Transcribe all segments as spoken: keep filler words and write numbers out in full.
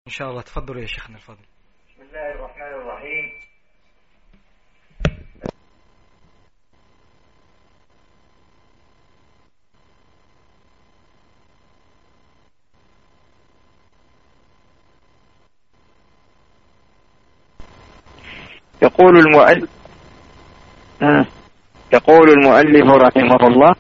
إن شاء الله. تفضلوا يا شيخنا الفضل. بسم الله الرحمن الرحيم. يقول المؤلف يقول المؤلف رحمه الله: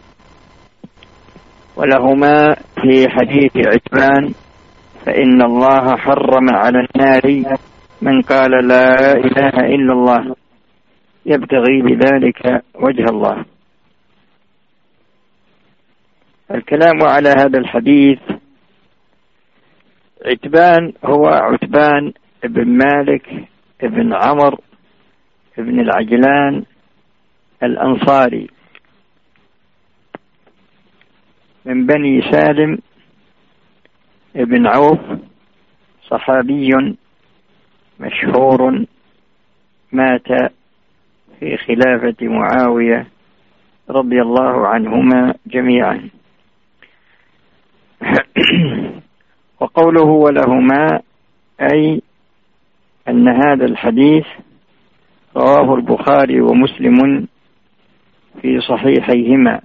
ولهما في حديث عتبان: فإن الله حرم على النار من قال لا إله إلا الله يبتغي بذلك وجه الله. الكلام على هذا الحديث. عتبان هو عتبان ابن مالك ابن عمر ابن العجلان الأنصاري من بني سالم ابن عوف، صحابي مشهور مات في خلافة معاوية رضي الله عنهما جميعا. وقوله ولهما أي أن هذا الحديث رواه البخاري ومسلم في صحيحيهما.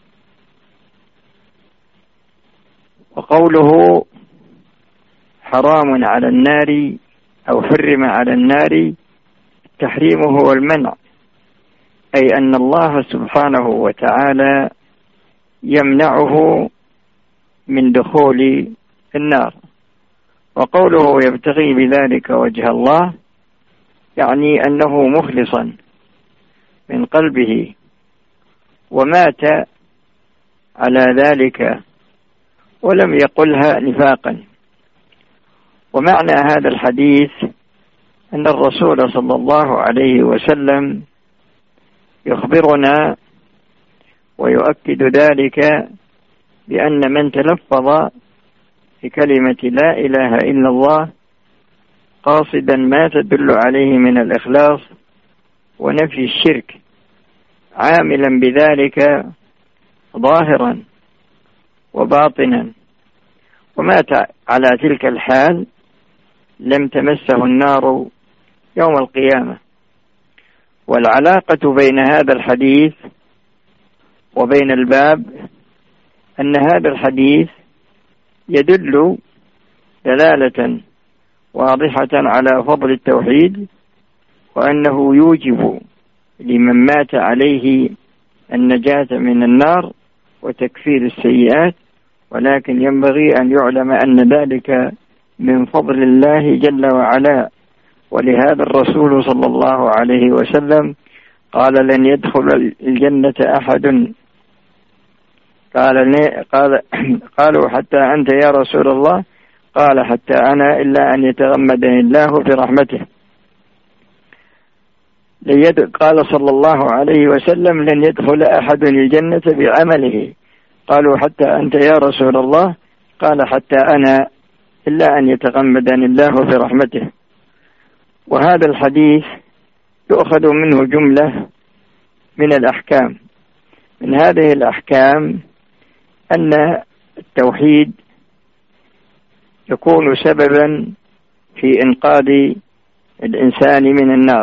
وقوله حرام على النار أو حرم على النار، التحريم هو المنع، أي أن الله سبحانه وتعالى يمنعه من دخول النار. وقوله يبتغي بذلك وجه الله، يعني أنه مخلصا من قلبه ومات على ذلك ولم يقلها نفاقا. ومعنى هذا الحديث أن الرسول صلى الله عليه وسلم يخبرنا ويؤكد ذلك بأن من تلفظ بكلمة لا إله إلا الله قاصدا ما تدل عليه من الإخلاص ونفي الشرك، عاملا بذلك ظاهرا وباطنا، ومات على تلك الحال لم تمسه النار يوم القيامة. والعلاقة بين هذا الحديث وبين الباب أن هذا الحديث يدل دلالة واضحة على فضل التوحيد، وأنه يوجب لمن مات عليه النجاة من النار وتكفير السيئات، ولكن ينبغي أن يعلم أن ذلك من فضل الله جل وعلا. ولهذا الرسول صلى الله عليه وسلم قال لن يدخل الجنة أحد قال قال قالوا حتى أنت يا رسول الله؟ قال حتى أنا إلا أن يتغمدني الله برحمته. قال صلى الله عليه وسلم لن يدخل أحد الجنة بعمله. قالوا حتى أنت يا رسول الله؟ قال حتى أنا إلا أن يتغمدني الله برحمته. وهذا الحديث يؤخذ منه جملة من الأحكام. من هذه الأحكام أن التوحيد يكون سببا في إنقاذ الإنسان من النار،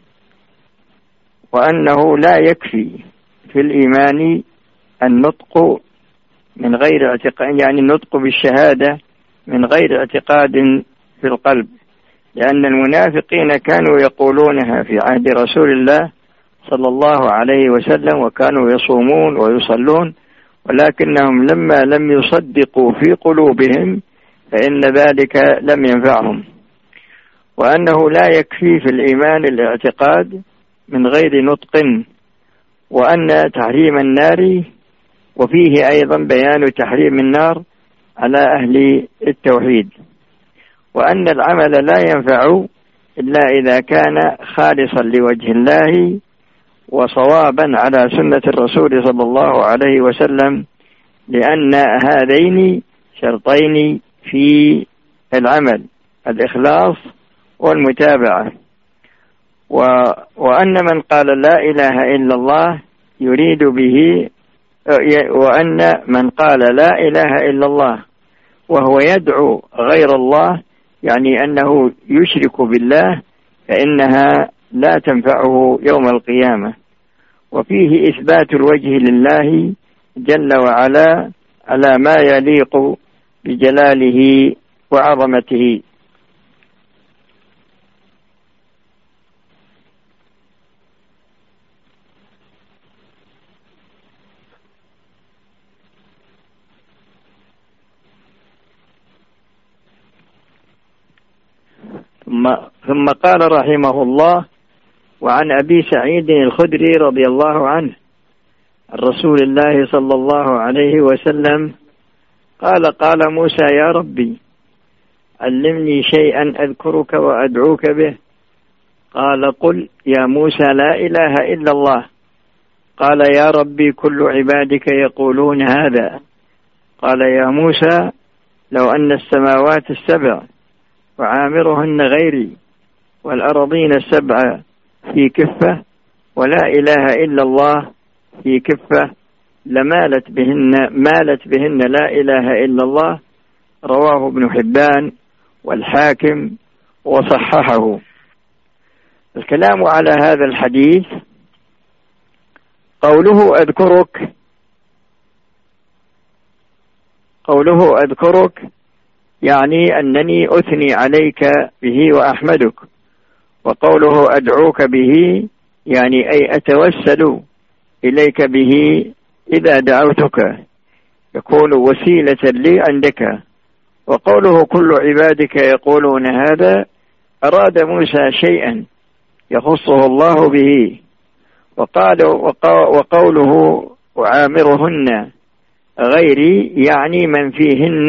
وأنه لا يكفي في الإيمان النطق من غير اعتقاد، يعني النطق بالشهادة من غير اعتقاد في القلب، لأن المنافقين كانوا يقولونها في عهد رسول الله صلى الله عليه وسلم، وكانوا يصومون ويصلون، ولكنهم لما لم يصدقوا في قلوبهم فإن ذلك لم ينفعهم. وأنه لا يكفي في الإيمان الاعتقاد من غير نطق، وأن تحريم النار وفيه أيضا بيان تحريم النار على أهل التوحيد، وأن العمل لا ينفع إلا إذا كان خالصا لوجه الله وصوابا على سنة الرسول صلى الله عليه وسلم، لأن هذين شرطين في العمل: الإخلاص والمتابعة. و... وأن من قال لا إله إلا الله يريد به وأن من قال لا إله إلا الله وهو يدعو غير الله يعني أنه يشرك بالله فإنها لا تنفعه يوم القيامة. وفيه إثبات الوجه لله جل وعلا على ما يليق بجلاله وعظمته. ثم ثم قال رحمه الله: وعن أبي سعيد الخدري رضي الله عنه عن رسول الله صلى الله عليه وسلم قال: قال موسى: يا ربي علمني شيئا أذكرك وأدعوك به. قال: قل يا موسى: لا إله إلا الله. قال: يا ربي كل عبادك يقولون هذا. قال: يا موسى لو أن السماوات السبع وعامرهن غيري والأرضين السبع في كفة ولا إله إلا الله في كفة لمالت بهن مالت بهن لا إله إلا الله. رواه ابن حبان والحاكم وصححه. الكلام على هذا الحديث: قوله أذكرك قوله أذكرك يعني أنني أثني عليك به وأحمدك. وقوله أدعوك به يعني أي أتوسل إليك به إذا دعوتك، يكون وسيلة لي عندك. وقوله كل عبادك يقولون هذا، أراد موسى شيئا يخصه الله به. وقال وقوله وعامرهن غيري يعني من فيهن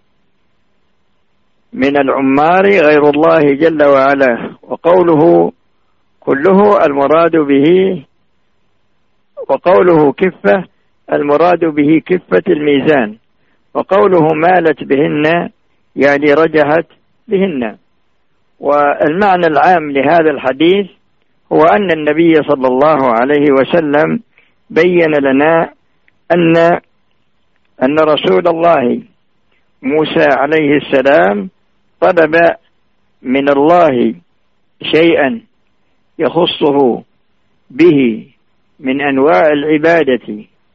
من العمار غير الله جل وعلا. وقوله كله المراد به وقوله كفة المراد به كفة الميزان. وقوله مالت بهن يعني رجحت بهن. والمعنى العام لهذا الحديث هو أن النبي صلى الله عليه وسلم بين لنا أن أن رسول الله موسى عليه السلام طلب من الله شيئا يخصه به من أنواع العبادة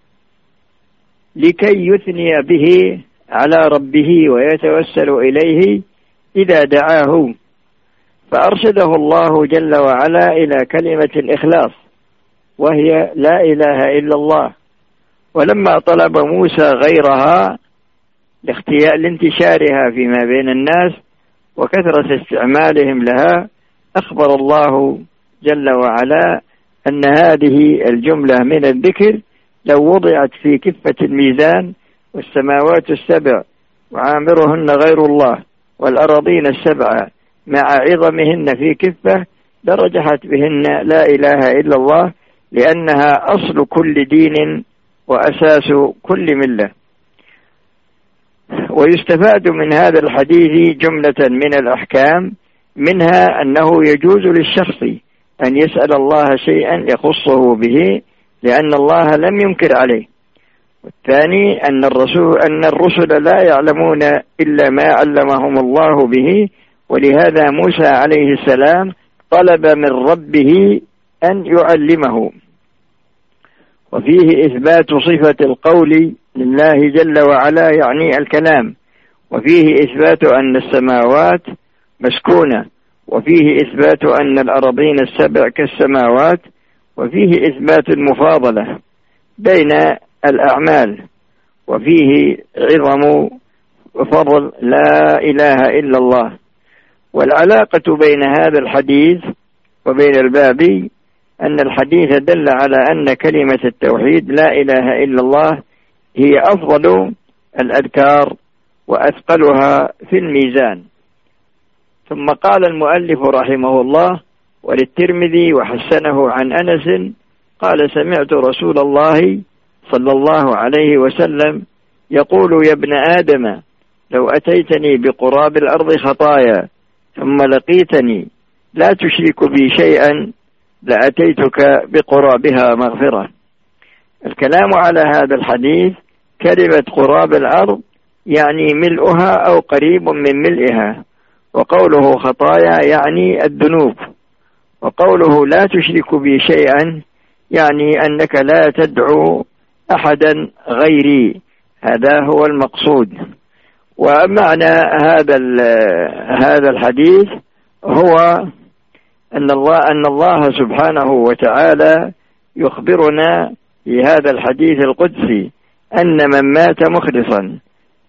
لكي يثني به على ربه ويتوسل إليه إذا دعاه، فأرشده الله جل وعلا إلى كلمة الإخلاص وهي لا إله إلا الله. ولما طلب موسى غيرها لانتشارها فيما بين الناس وكثرة استعمالهم لها، أخبر الله جل وعلا أن هذه الجملة من الذكر لو وضعت في كفة الميزان والسماوات السبع وعامرهن غير الله والأراضين السبع مع عظمهن في كفة لرجحت بهن لا إله إلا الله، لأنها أصل كل دين وأساس كل ملة. ويستفاد من هذا الحديث جملة من الأحكام، منها أنه يجوز للشخص أن يسأل الله شيئا يخصه به لأن الله لم ينكر عليه. والثاني أن الرسول أن الرسل لا يعلمون إلا ما علمهم الله به، ولهذا موسى عليه السلام طلب من ربه أن يعلمه. وفيه إثبات صفة القول لله جل وعلا يعني الكلام، وفيه إثبات أن السماوات مسكونة، وفيه إثبات أن الأراضين السبع كالسماوات، وفيه إثبات المفاضلة بين الأعمال، وفيه عظم وفضل لا إله إلا الله. والعلاقة بين هذا الحديث وبين الباب أن الحديث دل على أن كلمة التوحيد لا إله إلا الله هي أفضل الأذكار وأثقلها في الميزان. ثم قال المؤلف رحمه الله: وللترمذي وحسنه عن أنس قال: سمعت رسول الله صلى الله عليه وسلم يقول: يا ابن آدم لو أتيتني بقراب الأرض خطايا ثم لقيتني لا تشرك بي شيئا لأتيتك بقرابها مغفرة. الكلام على هذا الحديث: كلمة قراب الأرض يعني ملؤها أو قريب من ملئها، وقوله خطايا يعني الذنوب، وقوله لا تشرك بي شيئا يعني أنك لا تدعو أحدا غيري، هذا هو المقصود. ومعنى هذا هذا الحديث هو أن الله أن الله سبحانه وتعالى يخبرنا في هذا الحديث القدسي أن من مات مخلصا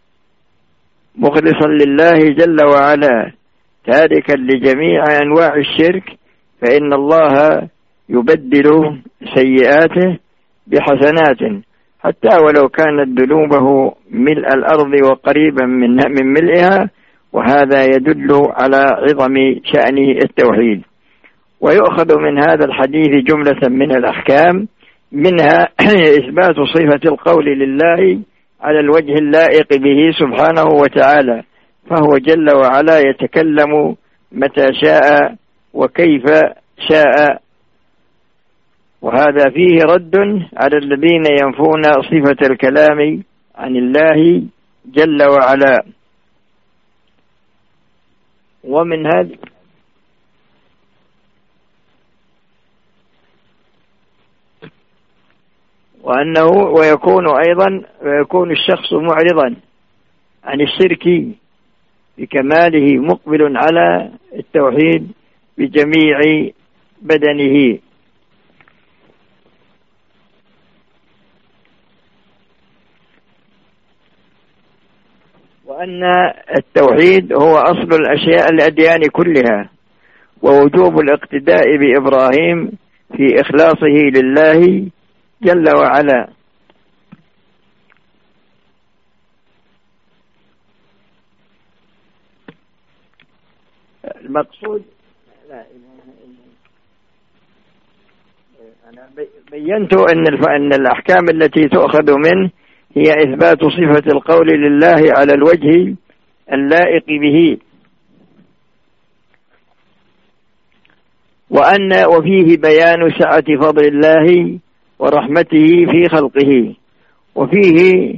مخلصا لله جل وعلا تاركا لجميع أنواع الشرك فإن الله يبدل سيئاته بحسنات حتى ولو كانت ذنوبه ملء الأرض وقريبا من من ملئها، وهذا يدل على عظم شأن التوحيد. ويؤخذ من هذا الحديث جملة من الأحكام، منها إثبات صفة القول لله على الوجه اللائق به سبحانه وتعالى، فهو جل وعلا يتكلم متى شاء وكيف شاء، وهذا فيه رد على الذين ينفون صفة الكلام عن الله جل وعلا. ومن هذا وأنه ويكون أيضا ويكون الشخص معرضا عن الشرك بكماله مقبل على التوحيد بجميع بدنه. وأن التوحيد هو أصل الأشياء الأديان كلها، ووجوب الاقتداء بإبراهيم في إخلاصه لله جل وعلا. المقصود لا إله إلا أنا بينت أن أن الأحكام التي تؤخذ منه هي إثبات صفة القول لله على الوجه اللائق به، وأن وفيه بيان سعة فضل الله ورحمته في خلقه، وفيه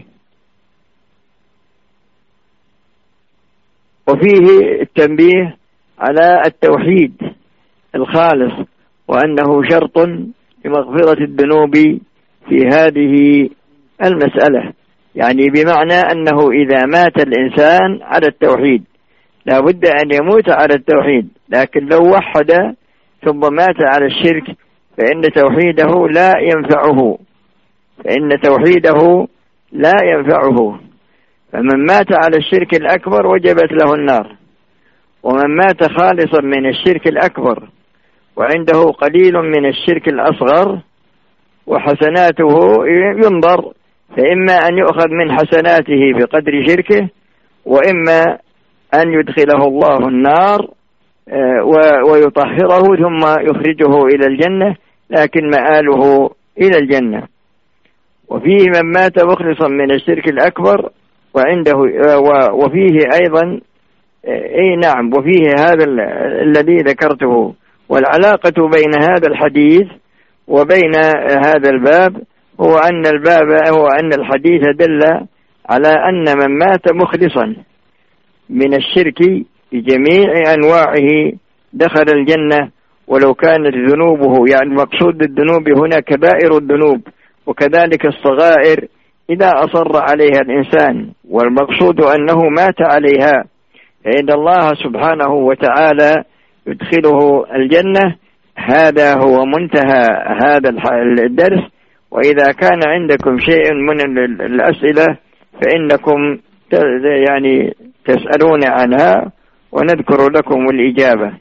وفيه التنبيه على التوحيد الخالص، وأنه شرط لمغفرة الذنوب في هذه المسألة، يعني بمعنى أنه إذا مات الإنسان على التوحيد لا بد أن يموت على التوحيد، لكن لو وحد ثم مات على الشرك فإن توحيده لا ينفعه فإن توحيده لا ينفعه فمن مات على الشرك الأكبر وجبت له النار، ومن مات خالصا من الشرك الأكبر وعنده قليل من الشرك الأصغر وحسناته ينظر، فإما أن يؤخذ من حسناته بقدر شركه، وإما أن يدخله الله النار ويطهره ثم يخرجه إلى الجنة، لكن مآله إلى الجنة. وفيه من مات مخلصا من الشرك الأكبر وعنده وفيه أيضا أي نعم وفيه هذا الذي ذكرته. والعلاقة بين هذا الحديث وبين هذا الباب هو أن الباب هو أن الحديث دل على أن من مات مخلصا من الشرك بجميع أنواعه دخل الجنة ولو كانت ذنوبه، يعني المقصود بالذنوب هنا كبائر الذنوب وكذلك الصغائر إذا أصر عليها الإنسان، والمقصود أنه مات عليها، فإن الله سبحانه وتعالى يدخله الجنة. هذا هو منتهى هذا الدرس. وإذا كان عندكم شيء من الأسئلة فإنكم يعني تسألون عنها ونذكر لكم الإجابة.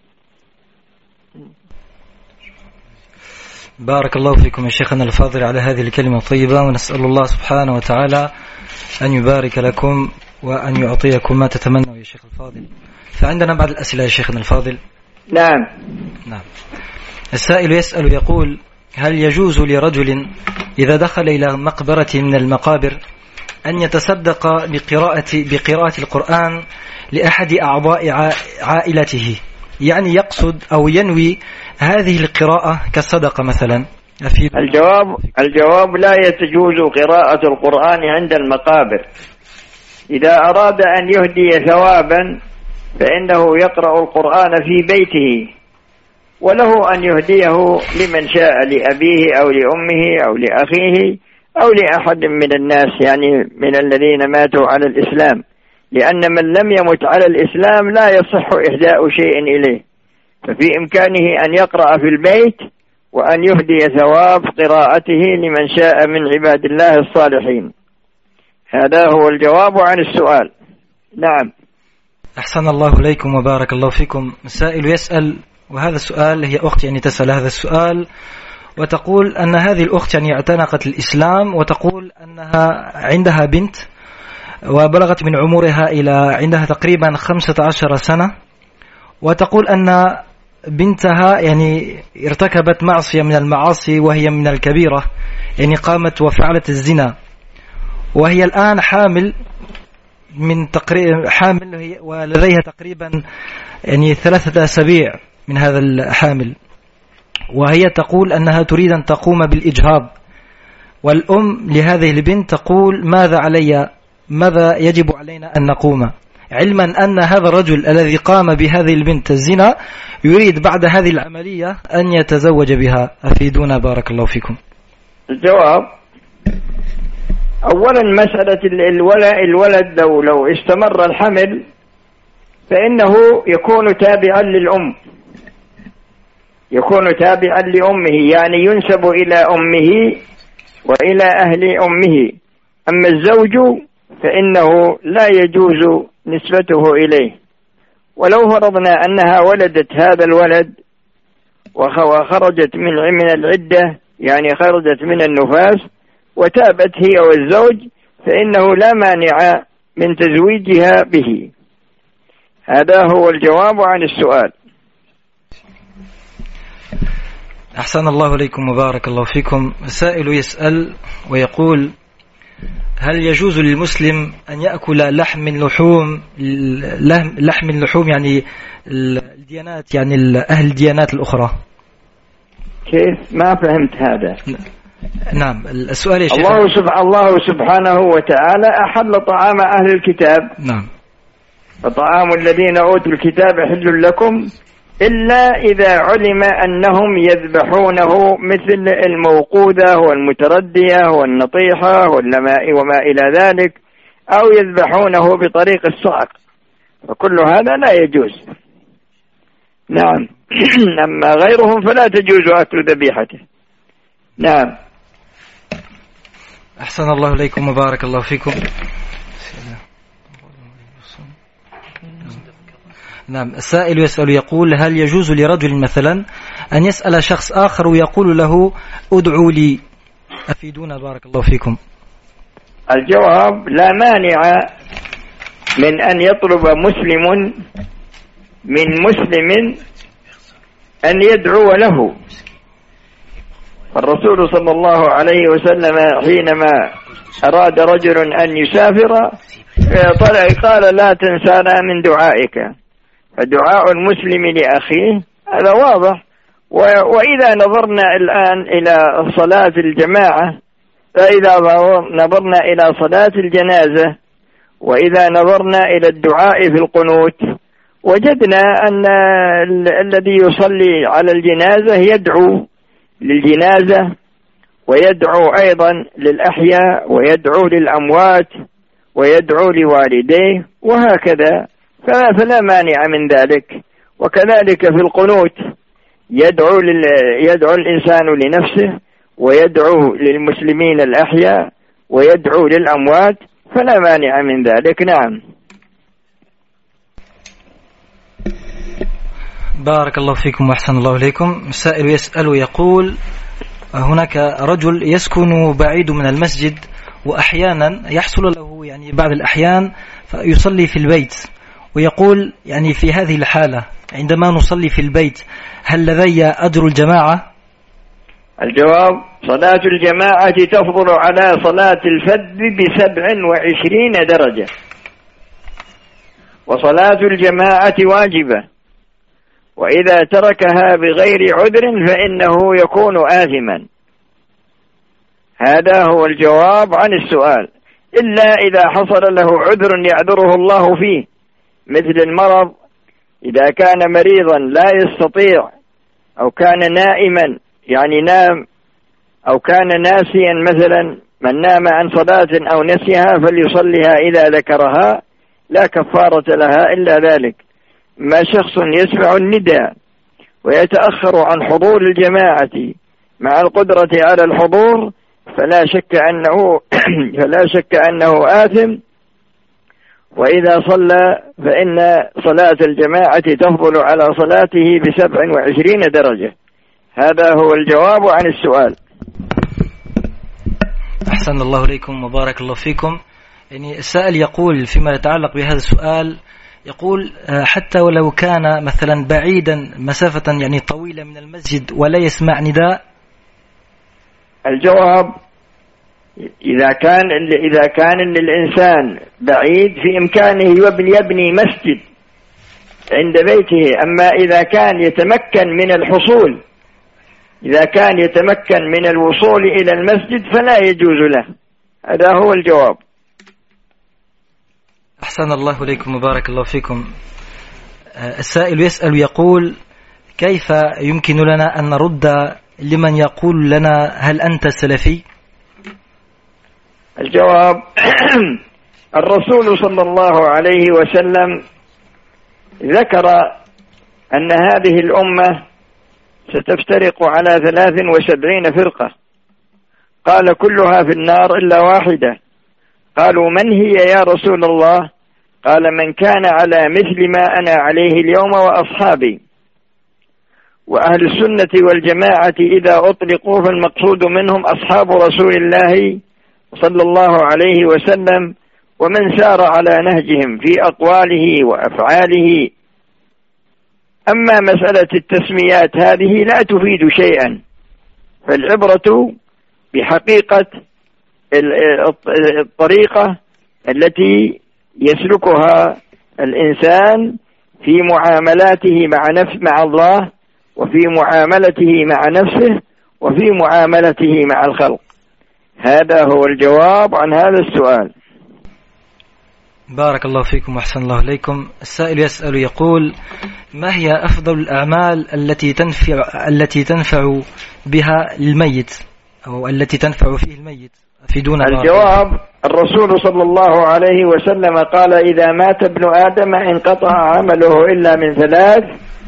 بارك الله فيكم يا شيخنا الفاضل على هذه الكلمة الطيبة، ونسأل الله سبحانه وتعالى أن يبارك لكم وأن يعطيكم ما تتمنوا يا شيخ الفاضل. فعندنا بعض الأسئلة يا شيخنا الفاضل. نعم نعم. السائل يسأل يقول: هل يجوز لرجل إذا دخل إلى مقبرة من المقابر أن يتصدق بقراءة بقراءة القرآن لأحد أعضاء عائلته، يعني يقصد أو ينوي هذه القراءة كالصدقة مثلا؟ الجواب الجواب لا يجوز قراءة القرآن عند المقابر. إذا أراد أن يهدي ثوابا فإنه يقرأ القرآن في بيته، وله أن يهديه لمن شاء، لأبيه أو لأمه أو لأخيه أو لأحد من الناس، يعني من الذين ماتوا على الإسلام، لأن من لم يمت على الإسلام لا يصح إهداء شيء إليه، ففي إمكانه أن يقرأ في البيت وأن يهدي ثواب قراءته لمن شاء من عباد الله الصالحين. هذا هو الجواب عن السؤال. نعم. أحسن الله إليكم وبارك الله فيكم. سائل يسأل، وهذا السؤال هي أخت يعني تسأل هذا السؤال، وتقول أن هذه الأخت يعني اعتنقت الإسلام، وتقول أنها عندها بنت وبلغت من عمرها إلى عندها تقريبا خمسة عشر سنة، وتقول أن بنتها يعني ارتكبت معصية من المعاصي وهي من الكبيرة، يعني قامت وفعلت الزنا، وهي الآن حامل من تقريبا حامل ولديها تقريبا يعني ثلاثة أسابيع من هذا الحامل، وهي تقول أنها تريد أن تقوم بالإجهاض، والأم لهذه البنت تقول ماذا علي ماذا يجب علينا أن نقوم، علما أن هذا الرجل الذي قام بهذه البنت الزنا يريد بعد هذه العملية أن يتزوج بها. أفيدونا بارك الله فيكم. الجواب: أولا مسألة الولد لو لو استمر الحمل فإنه يكون تابعا للأم، يكون تابعا لأمه، يعني ينسب إلى أمه وإلى أهل أمه. أما الزوج فإنه لا يجوز نسبته إليه. ولو فرضنا أنها ولدت هذا الولد وخرجت من من العدة، يعني خرجت من النفاس وتابت هي والزوج، فإنه لا مانع من تزويجها به. هذا هو الجواب عن السؤال. أحسن الله إليكم وبارك الله فيكم. السائل يسأل ويقول: هل يجوز للمسلم أن يأكل لحم اللحوم لحم اللحوم يعني الديانات، يعني أهل الديانات الأخرى؟ كيف؟ ما فهمت هذا. نعم السؤال يا شيخ. الله سبحانه الله سبحانه وتعالى أحل طعام أهل الكتاب. نعم. فطعام الذين أوتوا الكتاب حل لكم إلا إذا علم أنهم يذبحونه، مثل الموقوذة والمتردية والنطيحة واللماء وما إلى ذلك، أو يذبحونه بطريق الصعق، فكل هذا لا يجوز. نعم. أما غيرهم فلا تجوز أكل ذبيحته. نعم. أحسن الله إليكم وبارك الله فيكم. نعم. السائل يسأل يقول: هل يجوز لرجل مثلا أن يسأل شخص آخر ويقول له ادعوا لي؟ أفيدونا بارك الله فيكم. الجواب: لا مانع من أن يطلب مسلم من مسلم أن يدعو له. الرسول صلى الله عليه وسلم حينما أراد رجل أن يسافر قال: لا تنسانا من دعائك. فدعاء المسلم لأخيه هذا واضح. وإذا نظرنا الآن إلى صلاة الجماعة، فإذا نظرنا إلى صلاة الجنازة، وإذا نظرنا إلى الدعاء في القنوت، وجدنا أن الذي يصلي على الجنازة يدعو للجنازة، ويدعو أيضا للأحياء، ويدعو للأموات، ويدعو لوالديه، وهكذا، فلا مانع من ذلك. وكذلك في القنوت يدعو, لل... يدعو الإنسان لنفسه، ويدعو للمسلمين الأحياء، ويدعو للأموات، فلا مانع من ذلك. نعم. بارك الله فيكم وأحسن الله إليكم. السائل يسأل ويقول: هناك رجل يسكن بعيد من المسجد، وأحيانا يحصل له يعني بعض الأحيان فيصلي في البيت، ويقول يعني في هذه الحالة عندما نصلي في البيت هل لدي أجر الجماعة؟ الجواب: صلاة الجماعة تفضل على صلاة الفذ بسبع وعشرين درجة، وصلاة الجماعة واجبة، وإذا تركها بغير عذر فإنه يكون آثما. هذا هو الجواب عن السؤال، إلا إذا حصل له عذر يعذره الله فيه، مثل المرض إذا كان مريضا لا يستطيع أو كان نائما يعني نام أو كان ناسيا مثلا، من نام عن صلاة أو نسيها فليصليها إذا ذكرها لا كفارة لها إلا ذلك. ما شخص يسمع النداء ويتأخر عن حضور الجماعة مع القدرة على الحضور فلا شك أنه فلا شك أنه آثم، وإذا صلى فإن صلاة الجماعة تفضل على صلاته بسبع وعشرين درجة. هذا هو الجواب عن السؤال. أحسن الله إليكم وبارك الله فيكم. يعني السائل يقول فيما يتعلق بهذا السؤال، يقول حتى ولو كان مثلا بعيدا مسافة يعني طويلة من المسجد ولا يسمع نداء؟ الجواب إذا كان إذا كان الإنسان بعيد في إمكانه يبني يبني مسجد عند بيته، أما إذا كان يتمكن من الحصول إذا كان يتمكن من الوصول إلى المسجد فلا يجوز له. هذا هو الجواب. أحسن الله إليكم وبارك الله فيكم. السائل يسأل يقول كيف يمكن لنا أن نرد لمن يقول لنا هل أنت سلفي؟ الجواب الرسول صلى الله عليه وسلم ذكر أن هذه الأمة ستفترق على ثلاث وسبعين فرقة، قال كلها في النار إلا واحدة. قالوا من هي يا رسول الله؟ قال من كان على مثل ما أنا عليه اليوم وأصحابي. وأهل السنة والجماعة إذا أطلقوا فالمقصود منهم أصحاب رسول الله صلى الله عليه وسلم ومن سار على نهجهم في أقواله وأفعاله. أما مسألة التسميات هذه لا تفيد شيئا، فالعبرة بحقيقة الطريقة التي يسلكها الإنسان في معاملاته مع نفس مع الله، وفي معاملته مع نفسه، وفي معاملته مع الخلق. هذا هو الجواب عن هذا السؤال. بارك الله فيكم وأحسن الله إليكم. السائل يسأل يقول ما هي أفضل الأعمال التي تنفع التي تنفع بها الميت أو التي تنفع فيه الميت في دون الجواب الرسول صلى الله عليه وسلم قال إذا مات ابن آدم انقطع عمله إلا من ثلاث: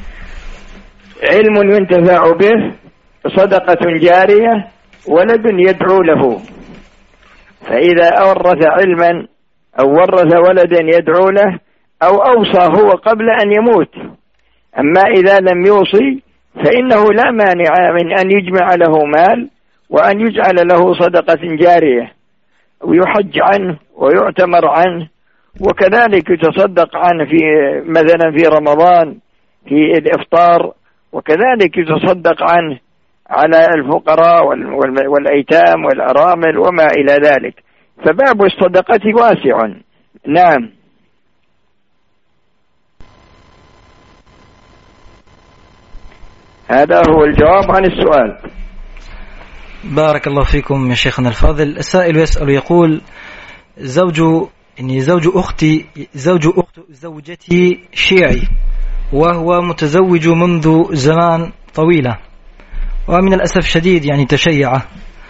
علم ينتفع به، صدقة جارية، ولد يدعو له. فإذا ورث علما أو ورث ولدا يدعو له أو أوصى هو قبل أن يموت. أما إذا لم يوصي فإنه لا مانع من أن يجمع له مال وأن يجعل له صدقة جارية ويحج عنه ويعتمر عنه، وكذلك يتصدق عنه في مثلا في رمضان في الإفطار، وكذلك يتصدق عنه على الفقراء والأيتام والأرامل وما إلى ذلك. فباب الصدقة واسع. نعم. هذا هو الجواب عن السؤال. بارك الله فيكم يا شيخنا الفاضل. السائل يسأل يقول زوج إني زوج أختي زوج أخت زوجتي شيعي، وهو متزوج منذ زمان طويلة، ومن الأسف شديد يعني تشيع،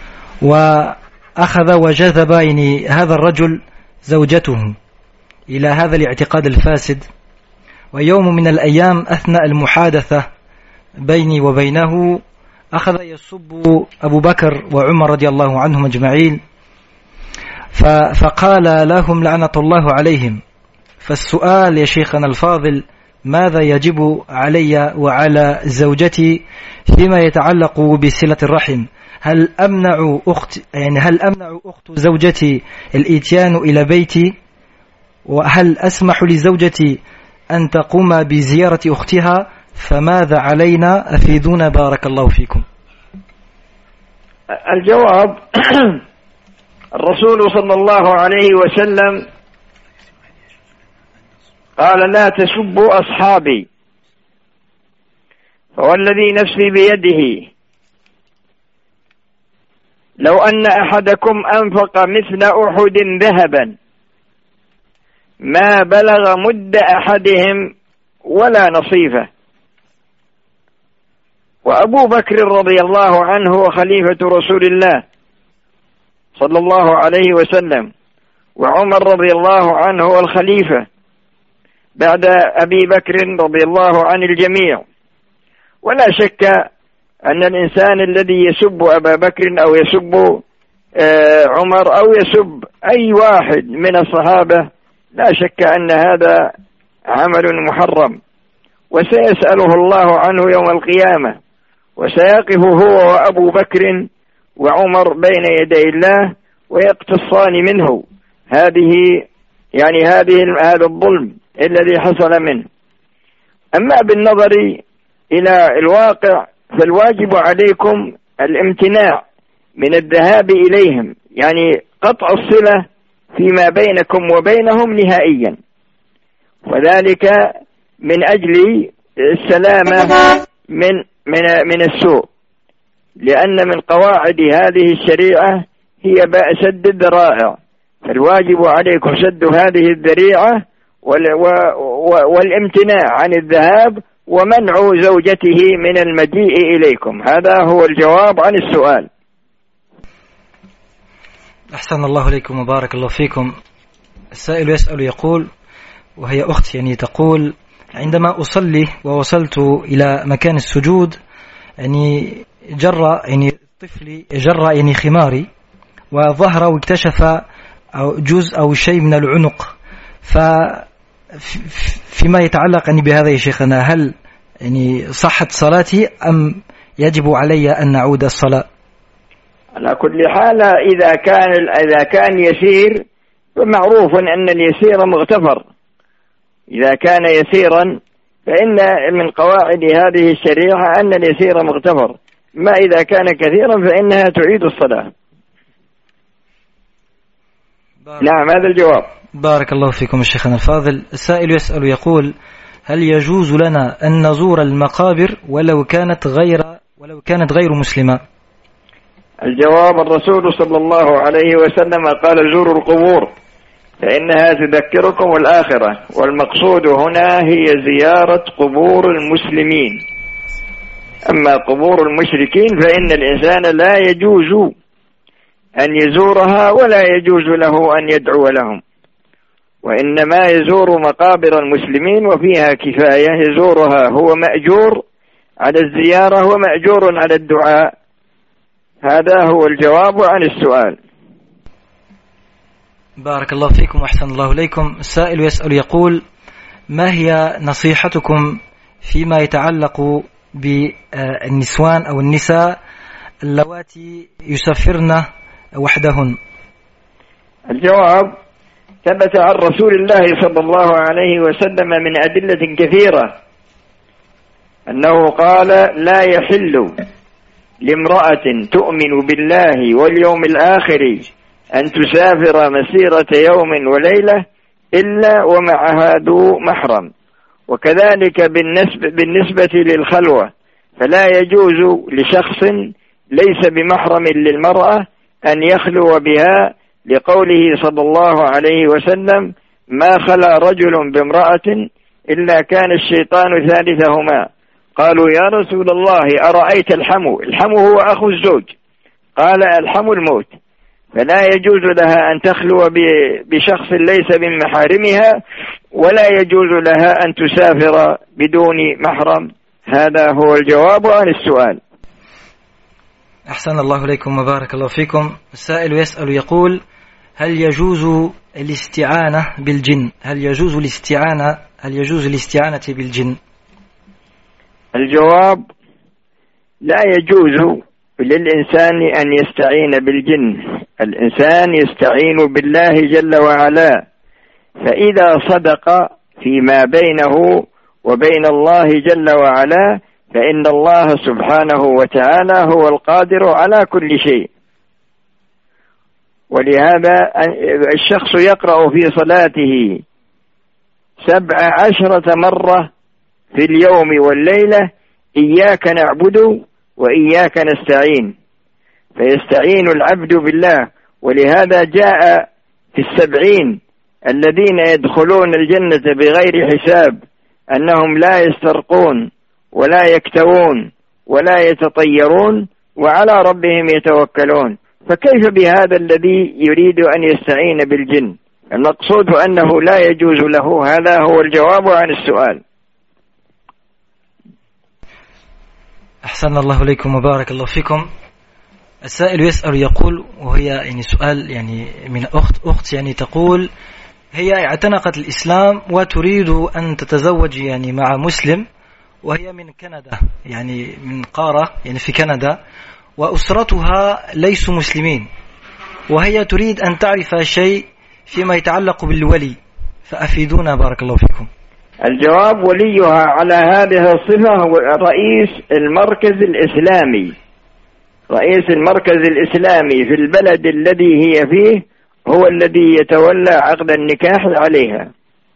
وأخذ وجذب يعني هذا الرجل زوجته إلى هذا الاعتقاد الفاسد. ويوم من الأيام أثناء المحادثة بيني وبينه أخذ يسب أبو بكر وعمر رضي الله عنهم أجمعين، فقال لهم لعنة الله عليهم. فالسؤال يا شيخنا الفاضل ماذا يجب علي وعلى زوجتي فيما يتعلق بصلة الرحم؟ هل أمنع أخت يعني هل أمنع أخت زوجتي الإتيان إلى بيتي؟ وهل أسمح لزوجتي أن تقوم بزيارة أختها؟ فماذا علينا؟ أفيدونا بارك الله فيكم. الجواب الرسول صلى الله عليه وسلم قال لا تسبوا أصحابي، فوالذي نفسي بيده لو أن أحدكم أنفق مثل أحد ذهبا ما بلغ مد أحدهم ولا نصيفه. وأبو بكر رضي الله عنه هو خليفة رسول الله صلى الله عليه وسلم، وعمر رضي الله عنه هو الخليفة بعد أبي بكر رضي الله عن الجميع. ولا شك أن الإنسان الذي يسب أبا بكر أو يسب عمر أو يسب أي واحد من الصحابة لا شك أن هذا عمل محرم، وسيسأله الله عنه يوم القيامة، وسيقف هو وأبو بكر وعمر بين يدي الله ويقتصان منه هذه يعني هذه هذا الظلم الذي حصل منه. أما بالنظر إلى الواقع فالواجب عليكم الامتناع من الذهاب إليهم، يعني قطع الصلة فيما بينكم وبينهم نهائيا، وذلك من أجل السلامة من من من السوء، لأن من قواعد هذه الشريعة هي سد الذرائع، فالواجب عليكم سد هذه الذريعة والامتناع عن الذهاب ومنع زوجته من المجيء إليكم. هذا هو الجواب عن السؤال. أحسن الله إليكم وبارك الله فيكم. السائل يسأل يقول، وهي أخت يعني تقول: عندما أصلي ووصلت إلى مكان السجود يعني جرى يعني طفلي جرى يعني خماري وظهر واكتشف أو جزء أو شيء من العنق، فيما يتعلق يعني بهذا يا شيخنا، هل يعني صحت صلاتي أم يجب علي أن نعود الصلاة؟ على كل حال إذا كان إذا كان يسير فمعروف أن اليسير مغتفر. إذا كان يسيرا فإن من قواعد هذه الشريعة أن اليسير مغتفر، ما إذا كان كثيرا فإنها تعيد الصلاة. نعم هذا الجواب. بارك الله فيكم الشيخنا الفاضل. السائل يسأل يقول: هل يجوز لنا أن نزور المقابر ولو كانت غير ولو كانت غير مسلمة؟ الجواب: الرسول صلى الله عليه وسلم قال: زوروا القبور فإنها تذكركم الآخرة، والمقصود هنا هي زيارة قبور المسلمين. أما قبور المشركين فإن الإنسان لا يجوز أن يزورها ولا يجوز له أن يدعو لهم، وإنما يزور مقابر المسلمين وفيها كفاية، يزورها هو مأجور على الزيارة ومأجور على الدعاء. هذا هو الجواب عن السؤال. بارك الله فيكم وأحسن الله إليكم. السائل يسأل يقول: ما هي نصيحتكم فيما يتعلق بالنسوان أو النساء اللواتي يسافرن وحدهن؟ الجواب: ثبت عن رسول الله صلى الله عليه وسلم من أدلة كثيرة أنه قال: لا يحل لامرأة تؤمن بالله واليوم الآخر أن تسافر مسيرة يوم وليلة إلا ومعها ذو محرم. وكذلك بالنسبة, بالنسبة للخلوة، فلا يجوز لشخص ليس بمحرم للمرأة أن يخلو بها، لقوله صلى الله عليه وسلم: ما خلا رجل بامرأة إلا كان الشيطان ثالثهما. قالوا: يا رسول الله أرأيت الحمو؟ الحمو هو أخو الزوج. قال: الحمو الموت. فلا يجوز لها أن تخلو بشخص ليس من محارمها، ولا يجوز لها أن تسافر بدون محرم. هذا هو الجواب عن السؤال. أحسن الله إليكم وبارك الله فيكم. السائل يسأل يقول: هل يجوز الاستعانة بالجن؟ هل يجوز الاستعانة هل يجوز الاستعانة بالجن؟ الجواب: لا يجوز للإنسان أن يستعين بالجن. الإنسان يستعين بالله جل وعلا، فإذا صدق فيما بينه وبين الله جل وعلا فإن الله سبحانه وتعالى هو القادر على كل شيء. ولهذا الشخص يقرأ في صلاته سبع عشرة مرة في اليوم والليلة: إياك نعبد وإياك نستعين، فيستعين العبد بالله. ولهذا جاء في السبعين الذين يدخلون الجنة بغير حساب أنهم لا يسترقون ولا يكتوون ولا يتطيرون وعلى ربهم يتوكلون، فكيف بهذا الذي يريد أن يستعين بالجن؟ المقصود أنه لا يجوز له. هذا هو الجواب عن السؤال. أحسن الله إليكم وبارك الله فيكم. السائل يسأل يقول، وهي يعني سؤال يعني من أخت أخت يعني تقول هي اعتنقت الإسلام وتريد أن تتزوج يعني مع مسلم، وهي من كندا يعني من قارة يعني في كندا، وأسرتها ليسوا مسلمين، وهي تريد أن تعرف شيء فيما يتعلق بالولي، فأفيدونا بارك الله فيكم. الجواب: وليها على هذه الصفة هو رئيس المركز الإسلامي. رئيس المركز الإسلامي في البلد الذي هي فيه هو الذي يتولى عقد النكاح عليها،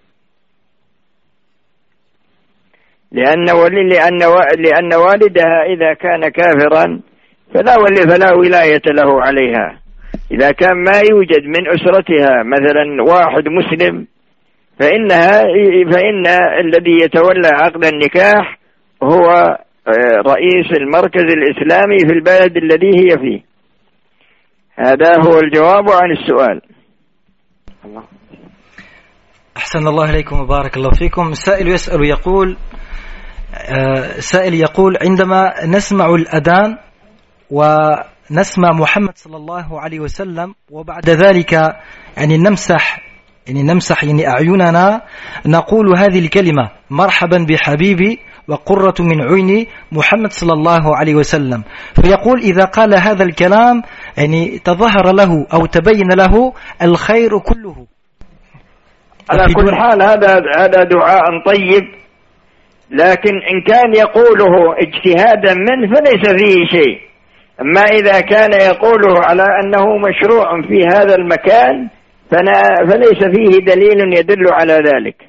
لأن ولي لأن لأن والدها إذا كان كافرا فلا ولي فلا ولاية له عليها. إذا كان ما يوجد من أسرتها مثلا واحد مسلم فإنها فإن الذي يتولى عقد النكاح هو رئيس المركز الإسلامي في البلد الذي هي فيه. هذا هو الجواب عن السؤال. الله. أحسن الله إليكم وبارك الله فيكم. السائل يسأل يقول سائل يقول عندما نسمع الأذان ونسمع محمد صلى الله عليه وسلم وبعد ذلك يعني نمسح يعني نمسح يعني أعيننا نقول هذه الكلمة مرحبا بحبيبي وقرة من عيني محمد صلى الله عليه وسلم، فيقول إذا قال هذا الكلام يعني تظهر له أو تبين له الخير كله. على كل حال هذا هذا دعاء طيب، لكن إن كان يقوله اجتهادا منه فليس فيه شيء. أما إذا كان يقوله على أنه مشروع في هذا المكان فليس فيه دليل يدل على ذلك.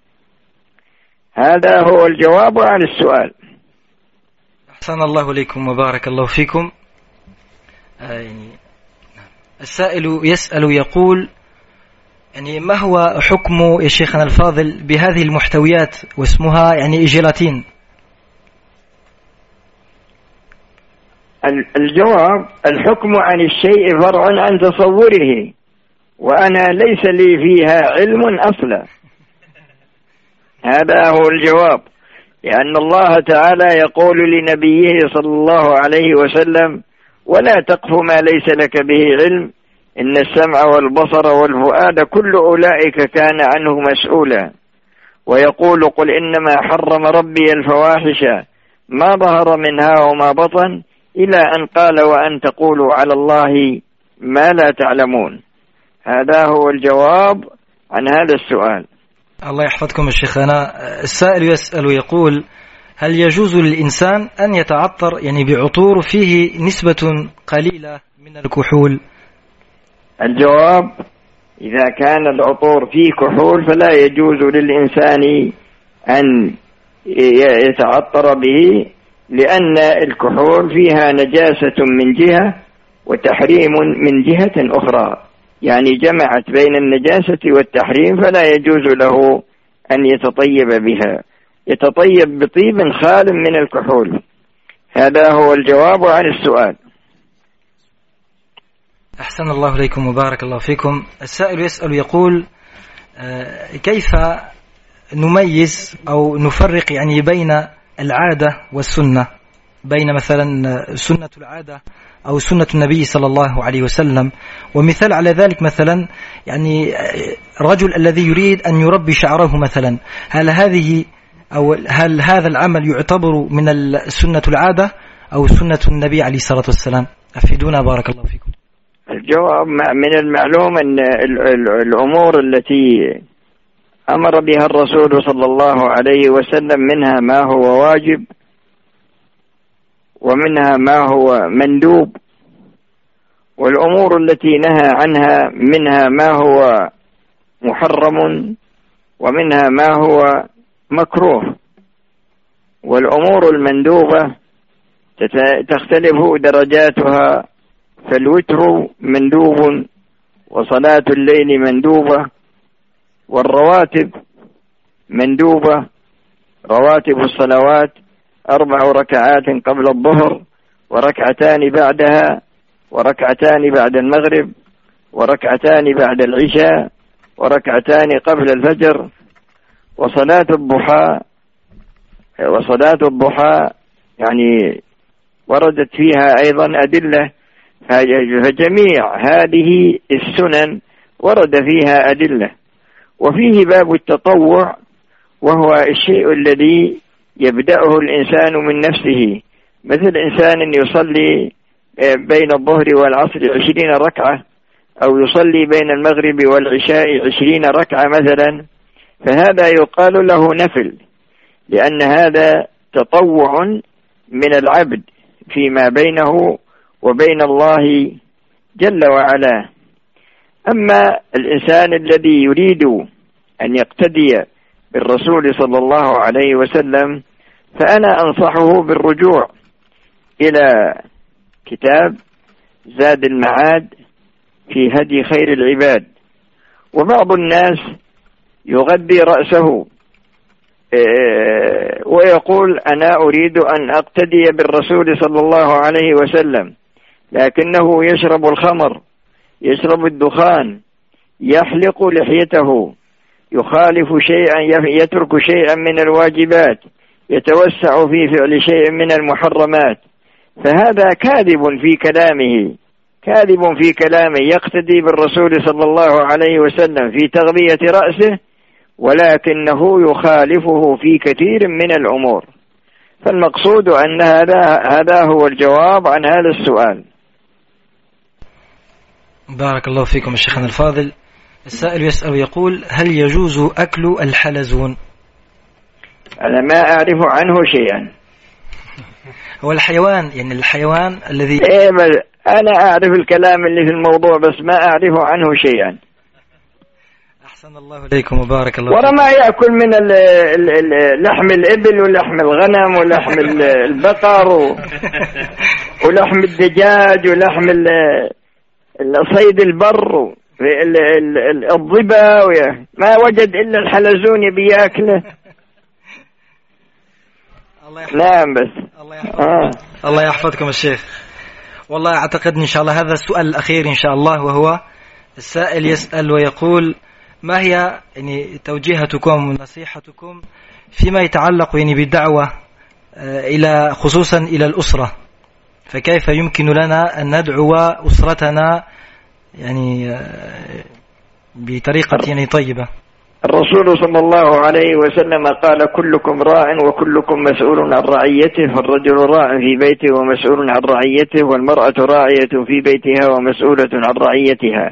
هذا هو الجواب عن السؤال. أحسن الله إليكم وبارك الله فيكم. آه يعني السائل يسأل يقول يعني ما هو حكم يا شيخنا الفاضل بهذه المحتويات واسمها يعني جيلاتين؟ الجواب: الحكم عن الشيء فرع عن تصوره، وأنا ليس لي فيها علم أصلا. هذا هو الجواب، لأن الله تعالى يقول لنبيه صلى الله عليه وسلم: ولا تقف ما ليس لك به علم إن السمع والبصر والفؤاد كل أولئك كان عنه مسؤولا. ويقول: قل إنما حرم ربي الفواحش ما ظهر منها وما بطن إلى أن قال وأن تقولوا على الله ما لا تعلمون. هذا هو الجواب عن هذا السؤال. الله يحفظكم الشيخنا. السائل يسأل يقول: هل يجوز للإنسان أن يتعطر يعني بعطور فيه نسبة قليلة من الكحول؟ الجواب: إذا كان العطور فيه كحول فلا يجوز للإنسان أن يتعطر به، لأن الكحول فيها نجاسة من جهة وتحريم من جهة أخرى، يعني جمعت بين النجاسة والتحريم، فلا يجوز له أن يتطيب بها، يتطيب بطيب خال من الكحول. هذا هو الجواب عن السؤال. أحسن الله إليكم وبارك الله فيكم. السائل يسأل يقول: كيف نميز أو نفرق يعني بين العادة والسنة، بين مثلا سنة العادة أو سنة النبي صلى الله عليه وسلم؟ ومثال على ذلك مثلا يعني رجل الذي يريد أن يربي شعره مثلا، هل هذه أو هل هذا العمل يعتبر من سنة العادة أو سنة النبي عليه الصلاة والسلام؟ أفيدونا بارك الله فيكم. الجواب: من المعلوم أن الأمور التي أمر بها الرسول صلى الله عليه وسلم منها ما هو واجب ومنها ما هو مندوب، والأمور التي نهى عنها منها ما هو محرم ومنها ما هو مكروه. والأمور المندوبة تختلف درجاتها، فالوتر مندوب وصلاة الليل مندوبة والرواتب مندوبة رواتب الصلوات أربع ركعات قبل الظهر، وركعتان بعدها، وركعتان بعد المغرب، وركعتان بعد العشاء، وركعتان قبل الفجر. وصلاة الضحى وصلاة الضحى يعني وردت فيها أيضا أدلة، فجميع هذه السنن ورد فيها أدلة. وفيه باب التطوع، وهو الشيء الذي يبدأه الإنسان من نفسه، مثل إنسان يصلي بين الظهر والعصر عشرين ركعة، أو يصلي بين المغرب والعشاء عشرين ركعة مثلا، فهذا يقال له نفل، لأن هذا تطوع من العبد فيما بينه وبين الله جل وعلا. أما الإنسان الذي يريد أن يقتدي بالرسول صلى الله عليه وسلم، فأنا أنصحه بالرجوع إلى كتاب زاد المعاد في هدي خير العباد. وبعض الناس يغذي رأسه ويقول أنا أريد أن أقتدي بالرسول صلى الله عليه وسلم، لكنه يشرب الخمر، يشرب الدخان، يحلق لحيته، يخالف شيئا، يترك شيئا من الواجبات، يتوسع في فعل شيء من المحرمات، فهذا كاذب في كلامه، كاذب في كلامه، يقتدي بالرسول صلى الله عليه وسلم في تغذية رأسه، ولكنه يخالفه في كثير من الأمور. فالمقصود أن هذا هذا هو الجواب عن هذا السؤال. بارك الله فيكم الشيخنا الفاضل. السائل يسأل يقول: هل يجوز أكل الحلزون؟ أنا ما أعرف عنه شيئا. هو الحيوان، يعني الحيوان الذي إيه، أنا أعرف الكلام اللي في الموضوع، بس ما أعرف عنه شيئا. أحسن الله إليكم وبارك الله. ورا ما يأكل من لحم الإبل ولحم الغنم ولحم البقر ولحم الدجاج ولحم صيد البر، الضبا، ما وجد إلا الحلزون يبي يأكله. نعم بس الله يحفظكم. آه. الله يحفظكم الشيخ. والله أعتقد إن شاء الله هذا السؤال الأخير إن شاء الله، وهو السائل يسأل ويقول: ما هي يعني توجيهاتكم ونصيحتكم فيما يتعلق يعني بالدعوة إلى خصوصا إلى الأسرة؟ فكيف يمكن لنا أن ندعو أسرتنا يعني بطريقة يعني طيبة؟ الرسول صلى الله عليه وسلم قال: كلكم راع وكلكم مسؤول عن رعيته، فالرجل راع في بيته ومسؤول عن رعيته، والمرأة راعية في بيتها ومسؤولة عن رعيتها.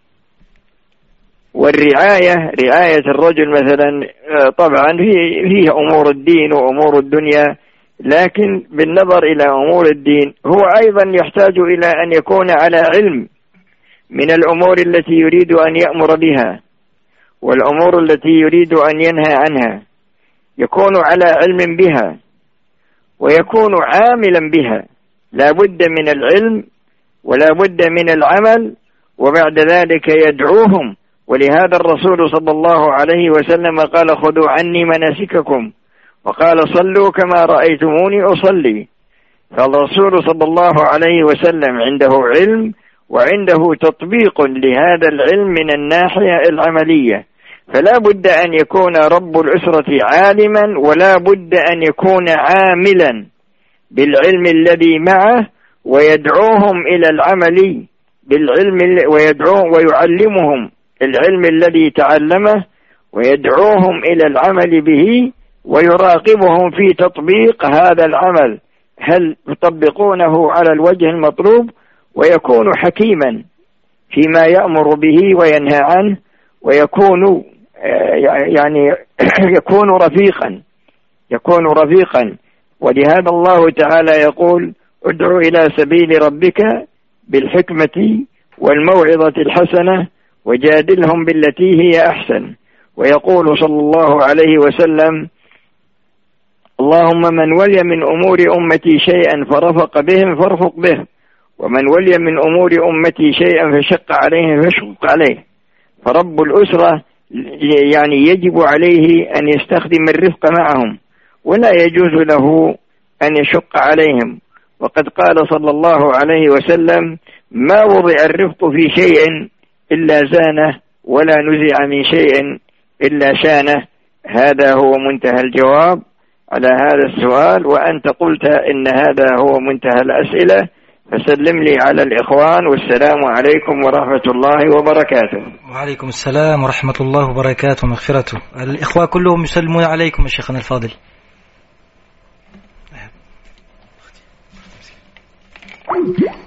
والرعاية رعاية الرجل مثلا طبعا فيه أمور الدين وأمور الدنيا، لكن بالنظر إلى أمور الدين هو أيضا يحتاج إلى أن يكون على علم من الأمور التي يريد أن يأمر بها والأمور التي يريد أن ينهى عنها، يكون على علم بها ويكون عاملا بها. لا بد من العلم ولا بد من العمل، وبعد ذلك يدعوهم. ولهذا الرسول صلى الله عليه وسلم قال: خذوا عني مناسككم، وقال: صلوا كما رأيتموني أصلي. فالرسول صلى الله عليه وسلم عنده علم وعنده تطبيق لهذا العلم من الناحية العملية، فلا بد أن يكون رب الأسرة عالما، ولا بد أن يكون عاملا بالعلم الذي معه، ويدعوهم إلى العمل بالعلم، ويدعوهم ويعلمهم العلم الذي تعلمه، ويدعوهم إلى العمل به، ويراقبهم في تطبيق هذا العمل، هل يطبقونه على الوجه المطلوب، ويكون حكيما فيما يأمر به وينهى عنه، ويكون يعني يكون رفيقا يكون رفيقا ولهذا الله تعالى يقول: ادعو إلى سبيل ربك بالحكمة والموعظة الحسنة وجادلهم بالتي هي أحسن. ويقول صلى الله عليه وسلم: اللهم من ولي من أمور أمتي شيئا فرفق بهم فارفق به، ومن ولي من أمور أمتي شيئا فشق عليهم فاشق عليه. فرب الأسرة يعني يجب عليه أن يستخدم الرفق معهم، ولا يجوز له أن يشق عليهم. وقد قال صلى الله عليه وسلم: ما وضع الرفق في شيء إلا زانه، ولا نزع من شيء إلا شانه. هذا هو منتهى الجواب على هذا السؤال، وأنت قلت إن هذا هو منتهى الأسئلة، فسلم لي على الإخوان، والسلام عليكم ورحمة الله وبركاته. وعليكم السلام ورحمة الله وبركاته ومغفرته. الإخوة كلهم يسلمون عليكم يا شيخنا الفاضل.